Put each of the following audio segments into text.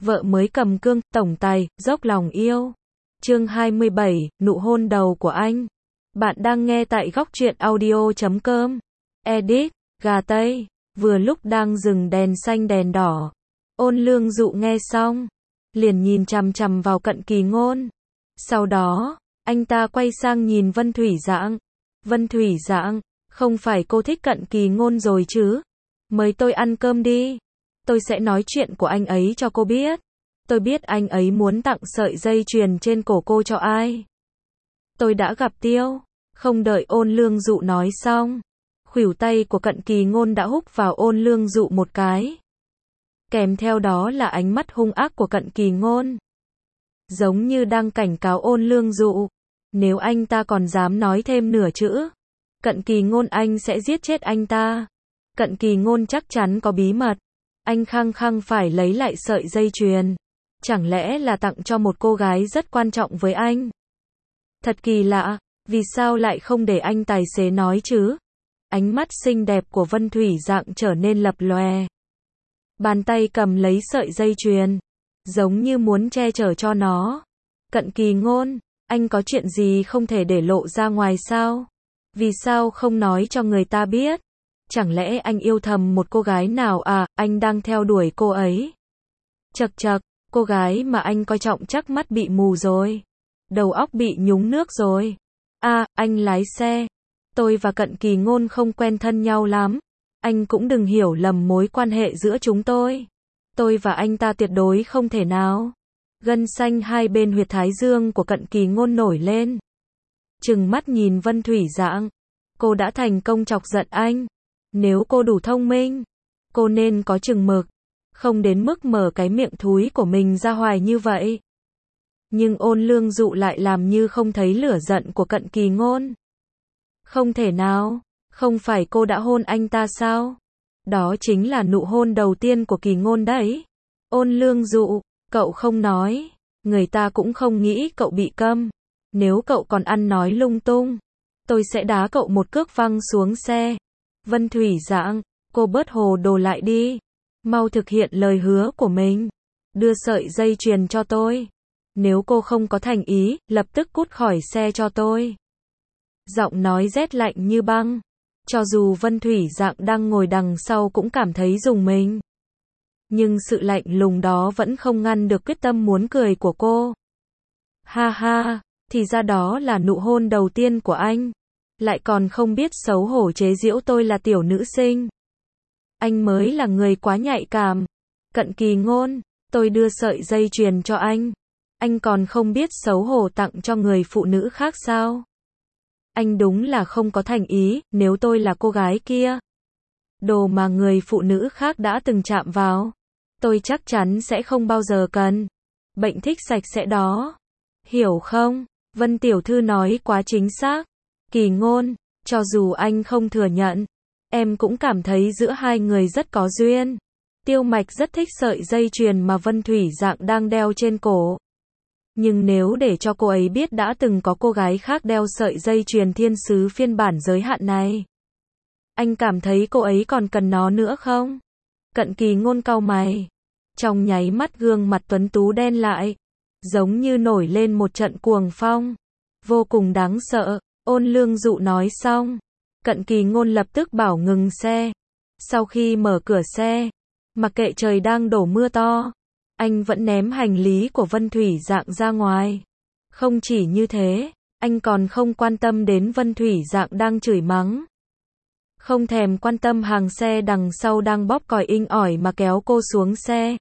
vợ mới cầm cương, tổng tài, dốc lòng yêu. Chương 27, nụ hôn đầu của anh. Bạn đang nghe tại góc truyện audio.com. Edit, gà Tây. Vừa lúc đang dừng đèn xanh đèn đỏ, Ôn Lương Dụ nghe xong, liền nhìn chằm chằm vào Cận Kỳ Ngôn. Sau đó, anh ta quay sang nhìn Vân Thủy Dạng. Vân Thủy Dạng, không phải cô thích Cận Kỳ Ngôn rồi chứ? Mời tôi ăn cơm đi. Tôi sẽ nói chuyện của anh ấy cho cô biết. Tôi biết anh ấy muốn tặng sợi dây chuyền trên cổ cô cho ai. Tôi đã gặp Tiêu. Không đợi Ôn Lương Dụ nói xong, khuỷu tay của Cận Kỳ Ngôn đã húc vào Ôn Lương Dụ một cái. Kèm theo đó là ánh mắt hung ác của Cận Kỳ Ngôn. Giống như đang cảnh cáo Ôn Lương Dụ, nếu anh ta còn dám nói thêm nửa chữ, Cận Kỳ Ngôn anh sẽ giết chết anh ta. Cận Kỳ Ngôn chắc chắn có bí mật. Anh khăng khăng phải lấy lại sợi dây chuyền. Chẳng lẽ là tặng cho một cô gái rất quan trọng với anh? Thật kỳ lạ, vì sao lại không để anh tài xế nói chứ? Ánh mắt xinh đẹp của Vân Thủy Dạng trở nên lập lòe. Bàn tay cầm lấy sợi dây chuyền, giống như muốn che chở cho nó. Cận Kỳ Ngôn, anh có chuyện gì không thể để lộ ra ngoài sao? Vì sao không nói cho người ta biết? Chẳng lẽ anh yêu thầm một cô gái nào à, anh đang theo đuổi cô ấy? Chậc chậc, cô gái mà anh coi trọng chắc mắt bị mù rồi. Đầu óc bị nhúng nước rồi. À, anh lái xe. Tôi và Cận Kỳ Ngôn không quen thân nhau lắm. Anh cũng đừng hiểu lầm mối quan hệ giữa chúng tôi. Tôi và anh ta tuyệt đối không thể nào. Gân xanh hai bên huyệt thái dương của Cận Kỳ Ngôn nổi lên. Trừng mắt nhìn Vân Thủy Dạng. Cô đã thành công chọc giận anh. Nếu cô đủ thông minh, cô nên có chừng mực, không đến mức mở cái miệng thúi của mình ra hoài như vậy. Nhưng Ôn Lương Dụ lại làm như không thấy lửa giận của Cận Kỳ Ngôn. Không thể nào, không phải cô đã hôn anh ta sao? Đó chính là nụ hôn đầu tiên của Kỳ Ngôn đấy. Ôn Lương Dụ, cậu không nói, người ta cũng không nghĩ cậu bị câm. Nếu cậu còn ăn nói lung tung, tôi sẽ đá cậu một cước văng xuống xe. Vân Thủy Dạng, cô bớt hồ đồ lại đi. Mau thực hiện lời hứa của mình. Đưa sợi dây chuyền cho tôi. Nếu cô không có thành ý, lập tức cút khỏi xe cho tôi. Giọng nói rét lạnh như băng. Cho dù Vân Thủy Dạng đang ngồi đằng sau cũng cảm thấy rùng mình. Nhưng sự lạnh lùng đó vẫn không ngăn được quyết tâm muốn cười của cô. Ha ha, thì ra đó là nụ hôn đầu tiên của anh. Lại còn không biết xấu hổ chế giễu tôi là tiểu nữ sinh. Anh mới là người quá nhạy cảm. Cận Kỳ Ngôn, tôi đưa sợi dây chuyền cho anh. Anh còn không biết xấu hổ tặng cho người phụ nữ khác sao? Anh đúng là không có thành ý, nếu tôi là cô gái kia. Đồ mà người phụ nữ khác đã từng chạm vào, tôi chắc chắn sẽ không bao giờ cần. Bệnh thích sạch sẽ đó. Hiểu không? Vân tiểu thư nói quá chính xác. Kỳ Ngôn, cho dù anh không thừa nhận, em cũng cảm thấy giữa hai người rất có duyên. Tiêu Mạch rất thích sợi dây chuyền mà Vân Thủy Dạng đang đeo trên cổ. Nhưng nếu để cho cô ấy biết đã từng có cô gái khác đeo sợi dây chuyền thiên sứ phiên bản giới hạn này, anh cảm thấy cô ấy còn cần nó nữa không? Cận Kỳ Ngôn cau mày. Trong nháy mắt gương mặt tuấn tú đen lại, giống như nổi lên một trận cuồng phong. Vô cùng đáng sợ. Ôn Lương Dụ nói xong, Cận Kỳ Ngôn lập tức bảo ngừng xe. Sau khi mở cửa xe, mặc kệ trời đang đổ mưa to, anh vẫn ném hành lý của Vân Thủy Dạng ra ngoài. Không chỉ như thế, anh còn không quan tâm đến Vân Thủy Dạng đang chửi mắng. Không thèm quan tâm hàng xe đằng sau đang bóp còi inh ỏi mà kéo cô xuống xe.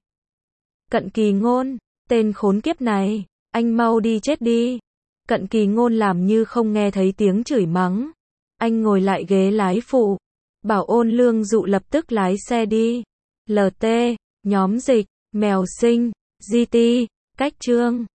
Cận Kỳ Ngôn, tên khốn kiếp này, anh mau đi chết đi. Cận Kỳ Ngôn làm như không nghe thấy tiếng chửi mắng. Anh ngồi lại ghế lái phụ, bảo Ôn Lương Dụ lập tức lái xe đi. LT, nhóm dịch, mèo sinh, GT, cách chương.